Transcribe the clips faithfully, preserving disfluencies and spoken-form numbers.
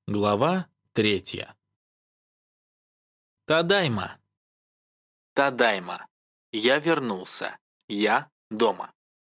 Глава третья. Тадайма. Тадайма. Я вернулся. Я дома.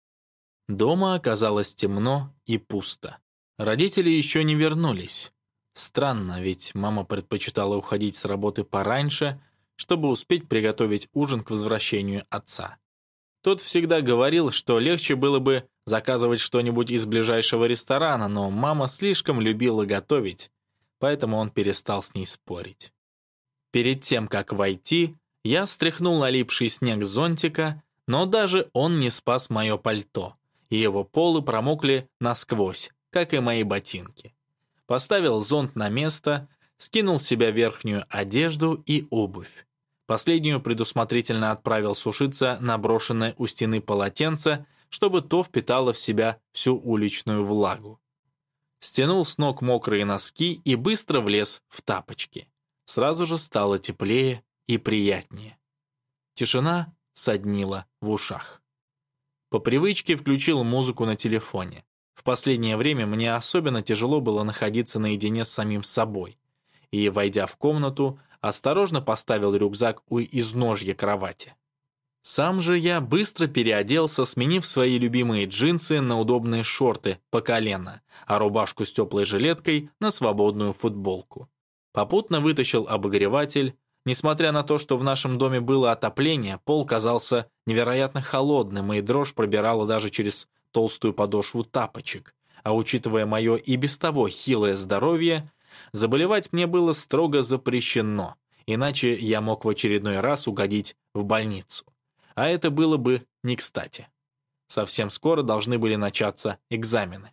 Дома оказалось темно и пусто. Родители еще не вернулись. Странно, ведь мама предпочитала уходить с работы пораньше, чтобы успеть приготовить ужин к возвращению отца. Тот всегда говорил, что легче было бы заказывать что-нибудь из ближайшего ресторана, но мама слишком любила готовить, поэтому он перестал с ней спорить. Перед тем, как войти, я стряхнул налипший снег с зонтика, но даже он не спас мое пальто, и его полы промокли насквозь, как и мои ботинки. Поставил зонт на место, скинул с себя верхнюю одежду и обувь. Последнюю предусмотрительно отправил сушиться на брошенное у стены полотенце, чтобы то впитало в себя всю уличную влагу. Стянул с ног мокрые носки и быстро влез в тапочки. Сразу же стало теплее и приятнее. Тишина соднила в ушах. По привычке включил музыку на телефоне. В последнее время мне особенно тяжело было находиться наедине с самим собой. И, войдя в комнату, осторожно поставил рюкзак у изножья кровати. Сам же я быстро переоделся, сменив свои любимые джинсы на удобные шорты по колено, а рубашку с теплой жилеткой на свободную футболку. Попутно вытащил обогреватель. Несмотря на то, что в нашем доме было отопление, пол казался невероятно холодным, и дрожь пробирала даже через толстую подошву тапочек. А учитывая мое и без того хилое здоровье, заболевать мне было строго запрещено, иначе я мог в очередной раз угодить в больницу. А это было бы не кстати. Совсем скоро должны были начаться экзамены.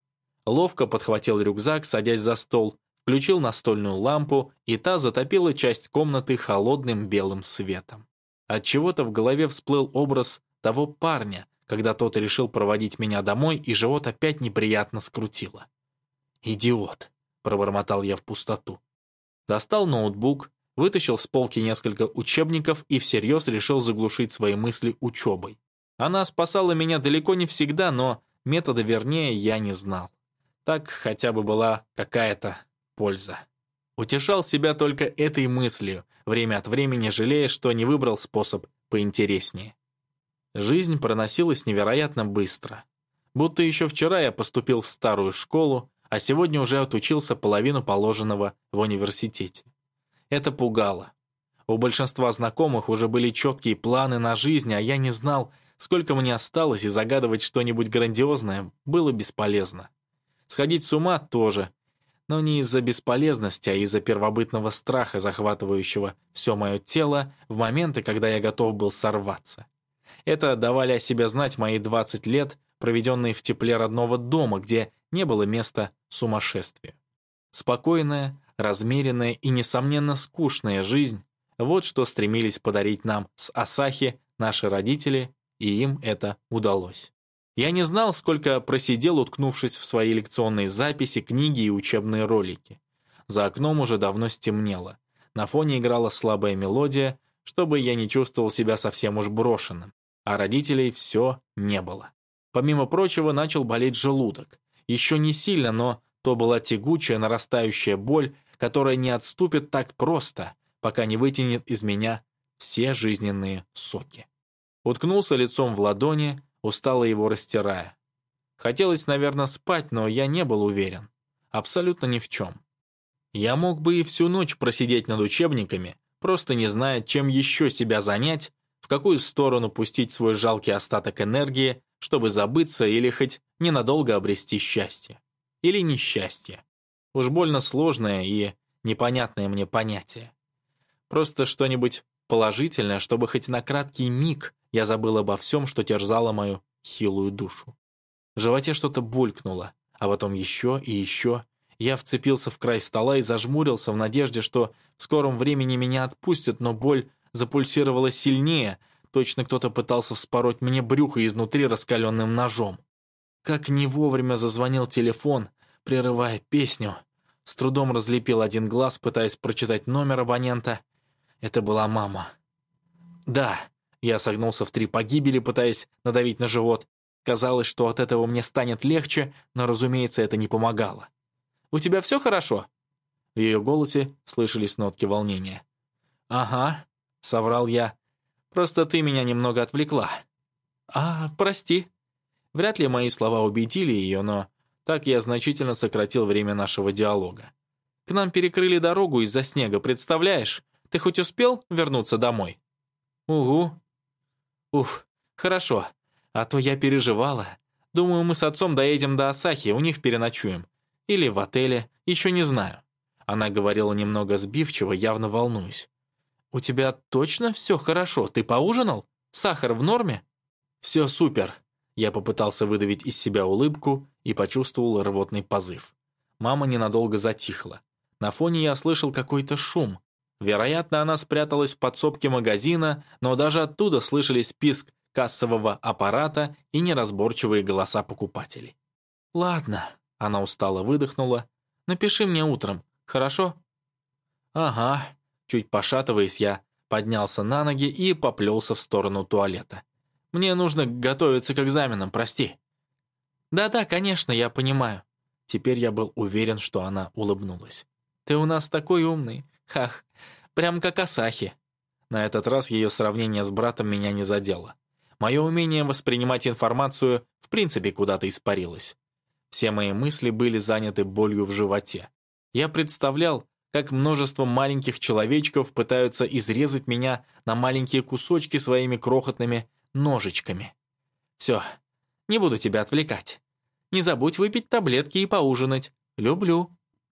Ловко подхватил рюкзак, садясь за стол, включил настольную лампу, и та затопила часть комнаты холодным белым светом. Отчего-то в голове всплыл образ того парня, когда тот решил проводить меня домой, и живот опять неприятно скрутило. «Идиот!» — пробормотал я в пустоту. Достал ноутбук, вытащил с полки несколько учебников и всерьез решил заглушить свои мысли учебой. Она спасала меня далеко не всегда, но метода вернее я не знал. Так хотя бы была какая-то польза. Утешал себя только этой мыслью, время от времени жалея, что не выбрал способ поинтереснее. Жизнь проносилась невероятно быстро. Будто еще вчера я поступил в старую школу, а сегодня уже отучился половину положенного в университете. Это пугало. У большинства знакомых уже были четкие планы на жизнь, а я не знал, сколько мне осталось, и загадывать что-нибудь грандиозное было бесполезно. Сходить с ума тоже, но не из-за бесполезности, а из-за первобытного страха, захватывающего все мое тело в моменты, когда я готов был сорваться. Это давали о себе знать мои двадцать лет, проведенные в тепле родного дома, где не было места сумасшествию. Спокойная, размеренная и, несомненно, скучная жизнь — вот что стремились подарить нам с Асахи наши родители, и им это удалось. Я не знал, сколько просидел, уткнувшись в свои лекционные записи, книги и учебные ролики. За окном уже давно стемнело. На фоне играла слабая мелодия, чтобы я не чувствовал себя совсем уж брошенным. А родителей все не было. Помимо прочего, начал болеть желудок. Еще не сильно, но то была тягучая, нарастающая боль, которая не отступит так просто, пока не вытянет из меня все жизненные соки. Уткнулся лицом в ладони, устало его растирая. Хотелось, наверное, спать, но я не был уверен. Абсолютно ни в чем. Я мог бы и всю ночь просидеть над учебниками, просто не зная, чем еще себя занять, в какую сторону пустить свой жалкий остаток энергии, чтобы забыться или хоть ненадолго обрести счастье. Или несчастье. Уж больно сложное и непонятное мне понятие. Просто что-нибудь положительное, чтобы хоть на краткий миг я забыл обо всем, что терзало мою хилую душу. В животе что-то булькнуло, а потом еще и еще. Я вцепился в край стола и зажмурился в надежде, что в скором времени меня отпустят, но боль запульсировала сильнее, точно кто-то пытался вспороть мне брюхо изнутри раскаленным ножом. Как не вовремя зазвонил телефон, прерывая песню. С трудом разлепил один глаз, пытаясь прочитать номер абонента. Это была мама. «Да», я согнулся в три погибели, пытаясь надавить на живот. Казалось, что от этого мне станет легче, но, разумеется, это не помогало. «У тебя все хорошо?» В ее голосе слышались нотки волнения. «Ага», — соврал я, — «просто ты меня немного отвлекла». «А, прости». Вряд ли мои слова убедили ее, но так я значительно сократил время нашего диалога. «К нам перекрыли дорогу из-за снега, представляешь? Ты хоть успел вернуться домой?» «Угу». «Уф, хорошо, а то я переживала. Думаю, мы с отцом доедем до Асахи, у них переночуем. Или в отеле, еще не знаю». Она говорила немного сбивчиво, явно волнуясь. «У тебя точно все хорошо? Ты поужинал? Сахар в норме?» «Все супер». Я попытался выдавить из себя улыбку и почувствовал рвотный позыв. Мама ненадолго затихла. На фоне я слышал какой-то шум. Вероятно, она спряталась в подсобке магазина, но даже оттуда слышались писк кассового аппарата и неразборчивые голоса покупателей. «Ладно», — она устало выдохнула, — «напиши мне утром, хорошо?» «Ага», — чуть пошатываясь, я поднялся на ноги и поплелся в сторону туалета. «Мне нужно готовиться к экзаменам, прости». «Да-да, конечно, я понимаю». Теперь я был уверен, что она улыбнулась. «Ты у нас такой умный, хах, прям как Асахи». На этот раз ее сравнение с братом меня не задело. Мое умение воспринимать информацию в принципе куда-то испарилось. Все мои мысли были заняты болью в животе. Я представлял, как множество маленьких человечков пытаются изрезать меня на маленькие кусочки своими крохотными ножичками. «Все, не буду тебя отвлекать. Не забудь выпить таблетки и поужинать. Люблю».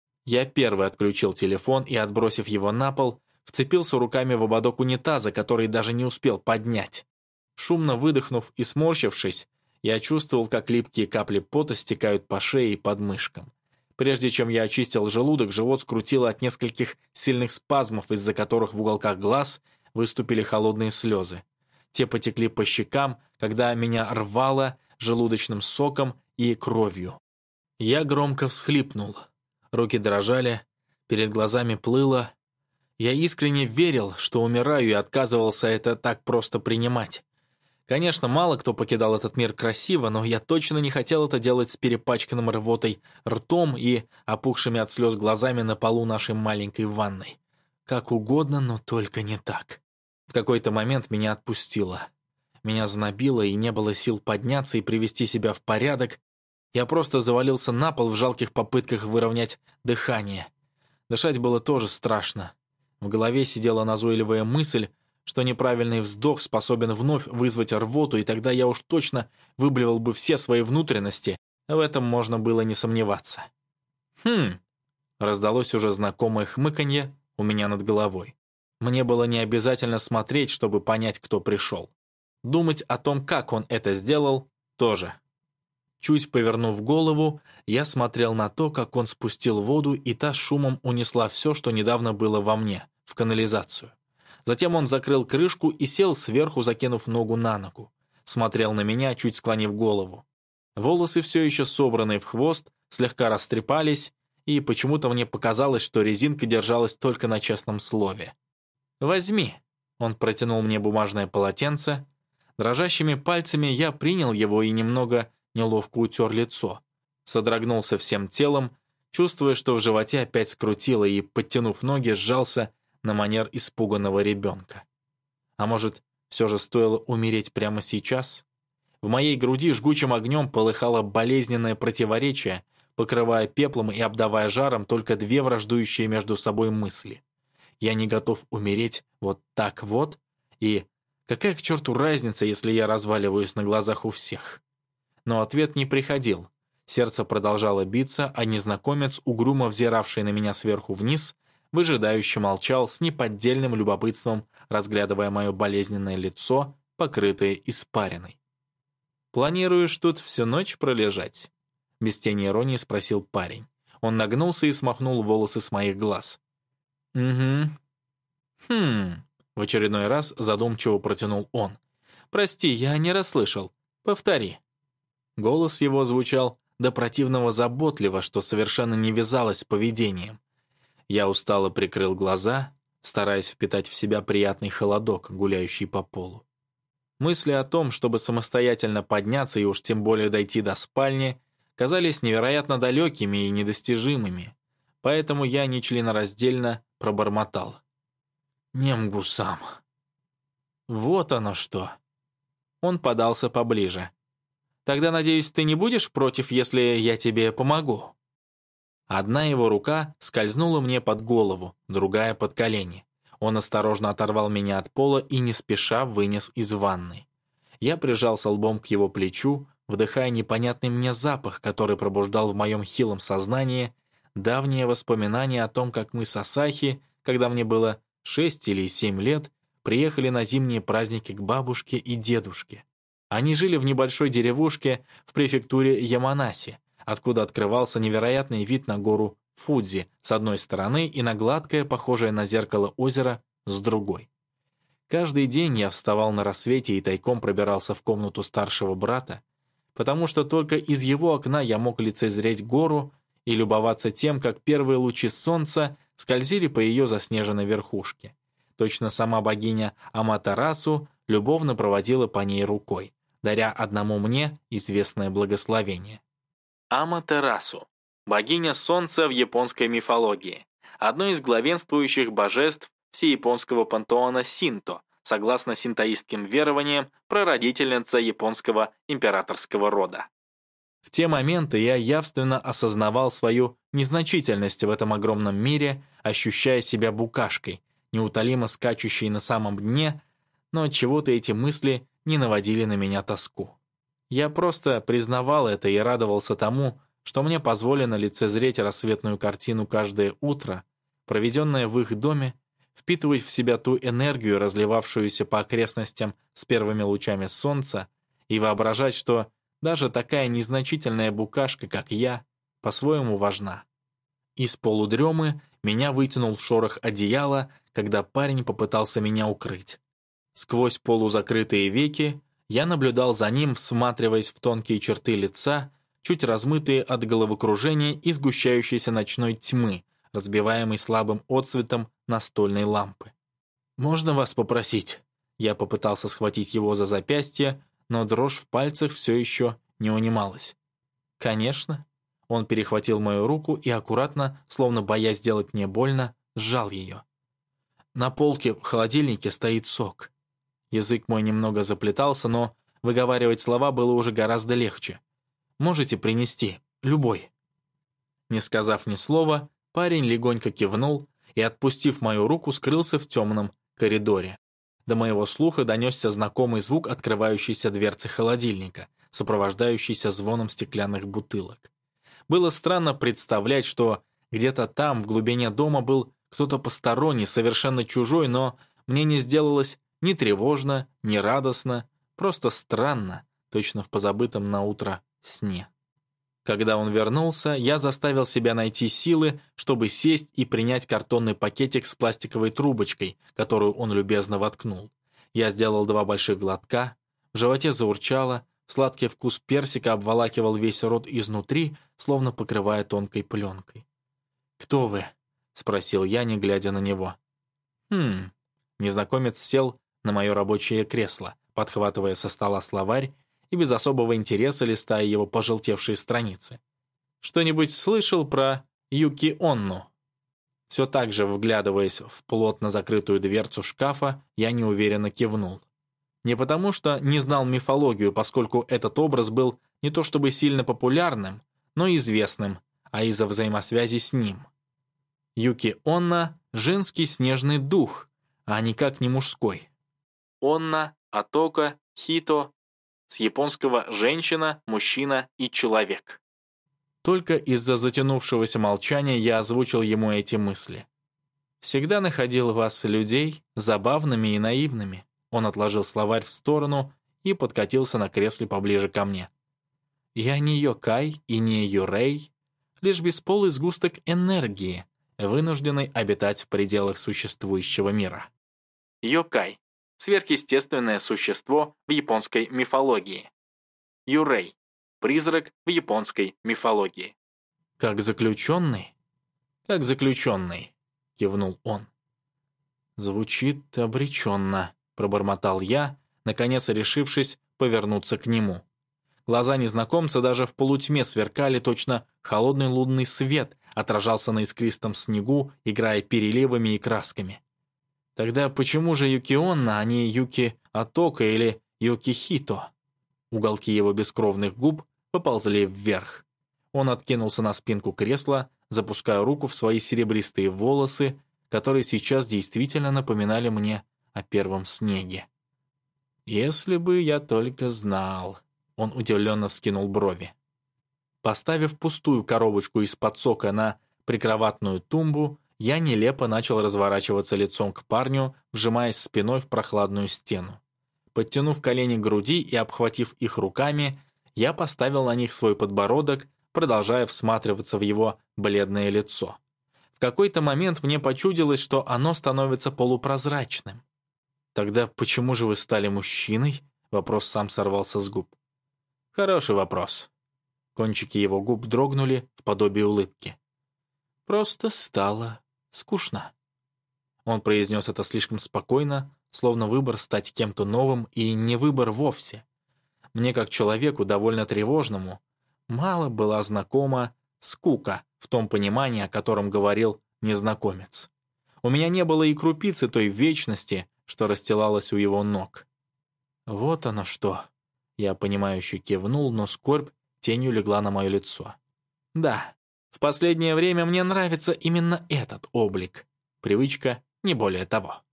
Я первый отключил телефон и, отбросив его на пол, вцепился руками в ободок унитаза, который даже не успел поднять. Шумно выдохнув и сморщившись, я чувствовал, как липкие капли пота стекают по шее и подмышкам. Прежде чем я очистил желудок, живот скрутило от нескольких сильных спазмов, из-за которых в уголках глаз выступили холодные слезы. Те потекли по щекам, когда меня рвало желудочным соком и кровью. Я громко всхлипнул. Руки дрожали, перед глазами плыло. Я искренне верил, что умираю, и отказывался это так просто принимать. Конечно, мало кто покидал этот мир красиво, но я точно не хотел это делать с перепачканным рвотой ртом и опухшими от слез глазами на полу нашей маленькой ванной. Как угодно, но только не так. В какой-то момент меня отпустило. Меня знобило, и не было сил подняться и привести себя в порядок. Я просто завалился на пол в жалких попытках выровнять дыхание. Дышать было тоже страшно. В голове сидела назойливая мысль, что неправильный вздох способен вновь вызвать рвоту, и тогда я уж точно выблевал бы все свои внутренности. В этом можно было не сомневаться. «Хм!» — раздалось уже знакомое хмыканье у меня над головой. Мне было не обязательно смотреть, чтобы понять, кто пришел. Думать о том, как он это сделал, тоже. Чуть повернув голову, я смотрел на то, как он спустил воду, и та с шумом унесла все, что недавно было во мне, в канализацию. Затем он закрыл крышку и сел сверху, закинув ногу на ногу. Смотрел на меня, чуть склонив голову. Волосы, все еще собранные в хвост, слегка растрепались, и почему-то мне показалось, что резинка держалась только на честном слове. «Возьми». Он протянул мне бумажное полотенце. Дрожащими пальцами я принял его и немного неловко утер лицо. Содрогнулся всем телом, чувствуя, что в животе опять скрутило, и, подтянув ноги, сжался на манер испуганного ребенка. А может, все же стоило умереть прямо сейчас? В моей груди жгучим огнем полыхало болезненное противоречие, покрывая пеплом и обдавая жаром только две враждующие между собой мысли. Я не готов умереть вот так вот, и какая к черту разница, если я разваливаюсь на глазах у всех? Но ответ не приходил. Сердце продолжало биться, а незнакомец, угрюмо взиравший на меня сверху вниз, выжидающе молчал с неподдельным любопытством, разглядывая мое болезненное лицо, покрытое испариной. «Планируешь тут всю ночь пролежать?» Без тени иронии спросил парень. Он нагнулся и смахнул волосы с моих глаз. «Угу». «Хм...» В очередной раз задумчиво протянул он. «Прости, я не расслышал. Повтори». Голос его звучал до противного заботливо, что совершенно не вязалось с поведением. Я устало прикрыл глаза, стараясь впитать в себя приятный холодок, гуляющий по полу. Мысли о том, чтобы самостоятельно подняться и уж тем более дойти до спальни, казались невероятно далекими и недостижимыми. поэтому я нечленораздельно пробормотал. «Немгусам». «Вот оно что». Он подался поближе. «Тогда, надеюсь, ты не будешь против, если я тебе помогу?» Одна его рука скользнула мне под голову, другая под колени. Он осторожно оторвал меня от пола и не спеша вынес из ванны. Я прижался лбом к его плечу, вдыхая непонятный мне запах, который пробуждал в моем хилом сознании давние воспоминания о том, как мы с Асахи, когда мне было шесть или семь лет, приехали на зимние праздники к бабушке и дедушке. Они жили в небольшой деревушке в префектуре Яманаси, откуда открывался невероятный вид на гору Фудзи с одной стороны и на гладкое, похожее на зеркало озеро, с другой. Каждый день я вставал на рассвете и тайком пробирался в комнату старшего брата, потому что только из его окна я мог лицезреть гору и любоваться тем, как первые лучи солнца скользили по ее заснеженной верхушке. Точно сама богиня Аматерасу любовно проводила по ней рукой, даря одному мне известное благословение. Аматерасу – богиня солнца в японской мифологии, одно из главенствующих божеств всеяпонского пантеона Синто, согласно синтоистским верованиям, прародительница японского императорского рода. В те моменты я явственно осознавал свою незначительность в этом огромном мире, ощущая себя букашкой, неутолимо скачущей на самом дне, но отчего-то эти мысли не наводили на меня тоску. Я просто признавал это и радовался тому, что мне позволено лицезреть рассветную картину каждое утро, проведенное в их доме, впитывать в себя ту энергию, разливавшуюся по окрестностям с первыми лучами солнца, и воображать, что даже такая незначительная букашка, как я, по-своему важна. Из полудремы меня вытянул в шорох одеяла, когда парень попытался меня укрыть. Сквозь полузакрытые веки я наблюдал за ним, всматриваясь в тонкие черты лица, чуть размытые от головокружения и сгущающейся ночной тьмы, разбиваемой слабым отсветом настольной лампы. «Можно вас попросить?» Я попытался схватить его за запястье, но дрожь в пальцах все еще не унималась. «Конечно». Он перехватил мою руку и аккуратно, словно боясь сделать мне больно, сжал ее. «На полке в холодильнике стоит сок». Язык мой немного заплетался, но выговаривать слова было уже гораздо легче. «Можете принести, любой». Не сказав ни слова, парень легонько кивнул и, отпустив мою руку, скрылся в темном коридоре. До моего слуха донесся знакомый звук открывающейся дверцы холодильника, сопровождающийся звоном стеклянных бутылок. Было странно представлять, что где-то там, в глубине дома, был кто-то посторонний, совершенно чужой, но мне не сделалось ни тревожно, ни радостно, просто странно, точно в позабытом наутро сне. Когда он вернулся, я заставил себя найти силы, чтобы сесть и принять картонный пакетик с пластиковой трубочкой, которую он любезно воткнул. Я сделал два больших глотка, в животе заурчало, сладкий вкус персика обволакивал весь рот изнутри, словно покрывая тонкой пленкой. «Кто вы?» — спросил я, не глядя на него. «Хм...» Незнакомец сел на мое рабочее кресло, подхватывая со стола словарь и без особого интереса листая его пожелтевшие страницы. «Что-нибудь слышал про Юки Онну?» Все так же, вглядываясь в плотно закрытую дверцу шкафа, я неуверенно кивнул. Не потому, что не знал мифологию, поскольку этот образ был не то чтобы сильно популярным, но известным, а из-за взаимосвязи с ним. Юки Онна — женский снежный дух, а никак не мужской. Онна, Атока, Хито — с японского «женщина», «мужчина» и «человек». Только из-за затянувшегося молчания я озвучил ему эти мысли. «Всегда находил вас, людей, забавными и наивными». Он отложил словарь в сторону и подкатился на кресле поближе ко мне. «Я не Йокай и не Юрей, лишь бесполый сгусток энергии, вынужденный обитать в пределах существующего мира». Йокай — сверхъестественное существо в японской мифологии. Юрей — призрак в японской мифологии. «Как заключенный?» «Как заключенный», — кивнул он. «Звучит обреченно», — пробормотал я, наконец решившись повернуться к нему. Глаза незнакомца даже в полутьме сверкали, точно холодный лунный свет отражался на искристом снегу, играя переливами и красками. Тогда почему же Юкионна, а не Юки Атока или Юкихито? Уголки его бескровных губ поползли вверх. Он откинулся на спинку кресла, запуская руку в свои серебристые волосы, которые сейчас действительно напоминали мне о первом снеге. «Если бы я только знал», — он удивленно вскинул брови. Поставив пустую коробочку из-под сока на прикроватную тумбу, я нелепо начал разворачиваться лицом к парню, вжимаясь спиной в прохладную стену. Подтянув колени к груди и обхватив их руками, я поставил на них свой подбородок, продолжая всматриваться в его бледное лицо. В какой-то момент мне почудилось, что оно становится полупрозрачным. «Тогда почему же вы стали мужчиной?» Вопрос сам сорвался с губ. «Хороший вопрос». Кончики его губ дрогнули в подобие улыбки. «Просто стало скучно». Он произнес это слишком спокойно, словно выбор стать кем-то новым и не выбор вовсе. Мне, как человеку довольно тревожному, мало была знакома скука в том понимании, о котором говорил незнакомец. У меня не было и крупицы той вечности, что расстилалась у его ног. «Вот оно что!» Я понимающе кивнул, но скорбь тенью легла на мое лицо. «Да, в последнее время мне нравится именно этот облик. Привычка, не более того».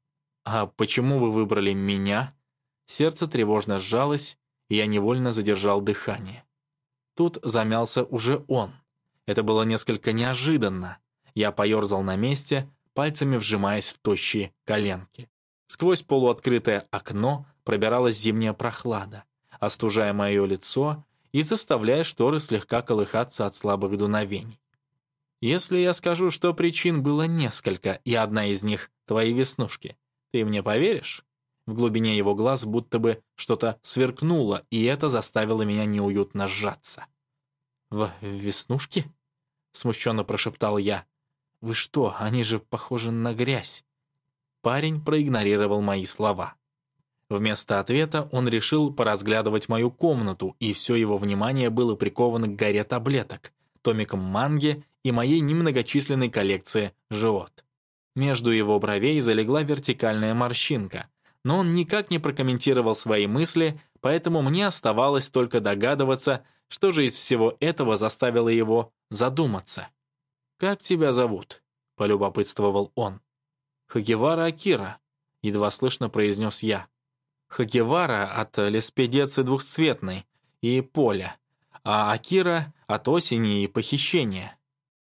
«А почему вы выбрали меня?» Сердце тревожно сжалось, и я невольно задержал дыхание. Тут замялся уже он. Это было несколько неожиданно. Я поерзал на месте, пальцами вжимаясь в тощие коленки. Сквозь полуоткрытое окно пробиралась зимняя прохлада, остужая мое лицо и заставляя шторы слегка колыхаться от слабых дуновений. Если я скажу, что причин было несколько, и одна из них — твои веснушки, ты мне поверишь? В глубине его глаз будто бы что-то сверкнуло, и это заставило меня неуютно сжаться. «В веснушки?» — смущенно прошептал я. «Вы что, они же похожи на грязь». Парень проигнорировал мои слова. Вместо ответа он решил поразглядывать мою комнату, и все его внимание было приковано к горе таблеток, томикам манги и моей немногочисленной коллекции «Жиот». Между его бровей залегла вертикальная морщинка, но он никак не прокомментировал свои мысли, поэтому мне оставалось только догадываться, что же из всего этого заставило его задуматься. «Как тебя зовут?» — полюбопытствовал он. «Хагевара Акира», — едва слышно произнес я. «Хагевара от леспедецы двухцветной и поля, а Акира от осени и похищения».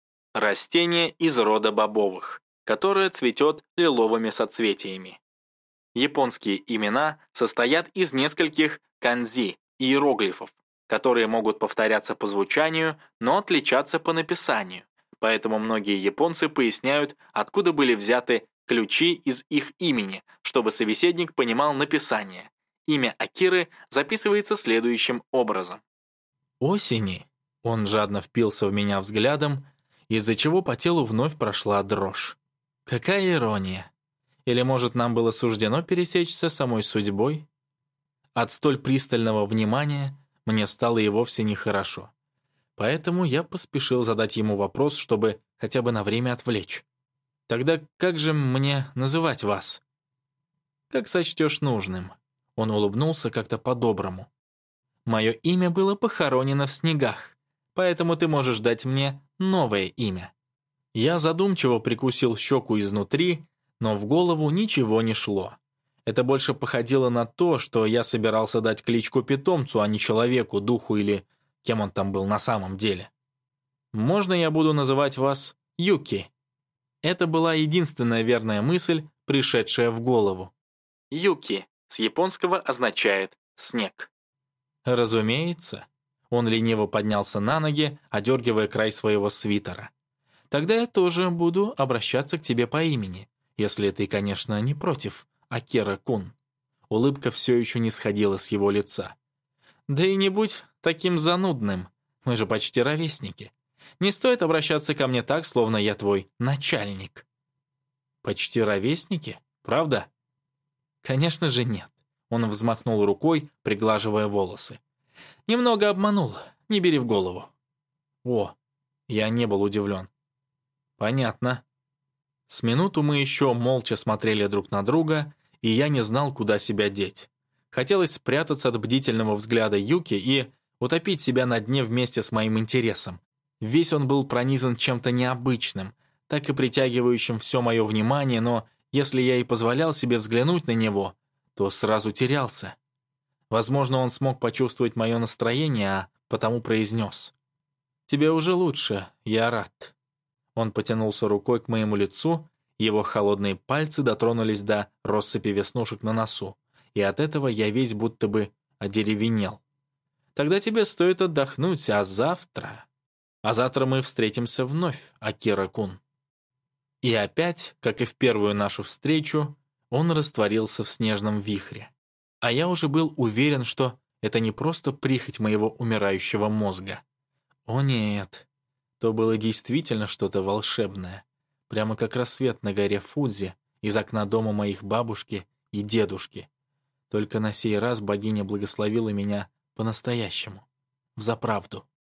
Растение из рода бобовых, которое цветет лиловыми соцветиями. Японские имена состоят из нескольких канзи, иероглифов, которые могут повторяться по звучанию, но отличаться по написанию, поэтому многие японцы поясняют, откуда были взяты ключи из их имени, чтобы собеседник понимал написание. Имя Акиры записывается следующим образом. «Осени», — он жадно впился в меня взглядом, из-за чего по телу вновь прошла дрожь. Какая ирония! Или, может, нам было суждено пересечься самой судьбой? От столь пристального внимания мне стало и вовсе нехорошо. Поэтому я поспешил задать ему вопрос, чтобы хотя бы на время отвлечь. «Тогда как же мне называть вас?» «Как сочтешь нужным». Он улыбнулся как-то по-доброму. «Мое имя было похоронено в снегах, поэтому ты можешь дать мне новое имя». Я задумчиво прикусил щеку изнутри, но в голову ничего не шло. Это больше походило на то, что я собирался дать кличку питомцу, а не человеку, духу или кем он там был на самом деле. «Можно я буду называть вас Юки?» Это была единственная верная мысль, пришедшая в голову. «Юки» с японского означает «снег». «Разумеется». Он лениво поднялся на ноги, одергивая край своего свитера. «Тогда я тоже буду обращаться к тебе по имени, если ты, конечно, не против, Акира-кун». Улыбка все еще не сходила с его лица. «Да и не будь таким занудным, мы же почти ровесники. Не стоит обращаться ко мне так, словно я твой начальник». «Почти ровесники? Правда?» «Конечно же нет». Он взмахнул рукой, приглаживая волосы. Немного обманул, не бери в голову. О, я не был удивлен. Понятно. С минуту мы еще молча смотрели друг на друга, и я не знал, куда себя деть. Хотелось спрятаться от бдительного взгляда Юки и утопить себя на дне вместе с моим интересом. Весь он был пронизан чем-то необычным, так и притягивающим все мое внимание, но если я и позволял себе взглянуть на него, то сразу терялся. Возможно, он смог почувствовать мое настроение, а потому произнес: «Тебе уже лучше, я рад». Он потянулся рукой к моему лицу, его холодные пальцы дотронулись до россыпи веснушек на носу, и от этого я весь будто бы одеревенел. «Тогда тебе стоит отдохнуть, а завтра...» «А завтра мы встретимся вновь, Акира-кун». И опять, как и в первую нашу встречу, он растворился в снежном вихре. А я уже был уверен, что это не просто прихоть моего умирающего мозга. О нет, то было действительно что-то волшебное, прямо как рассвет на горе Фудзи из окна дома моих бабушки и дедушки. Только на сей раз богиня благословила меня по-настоящему, взаправду.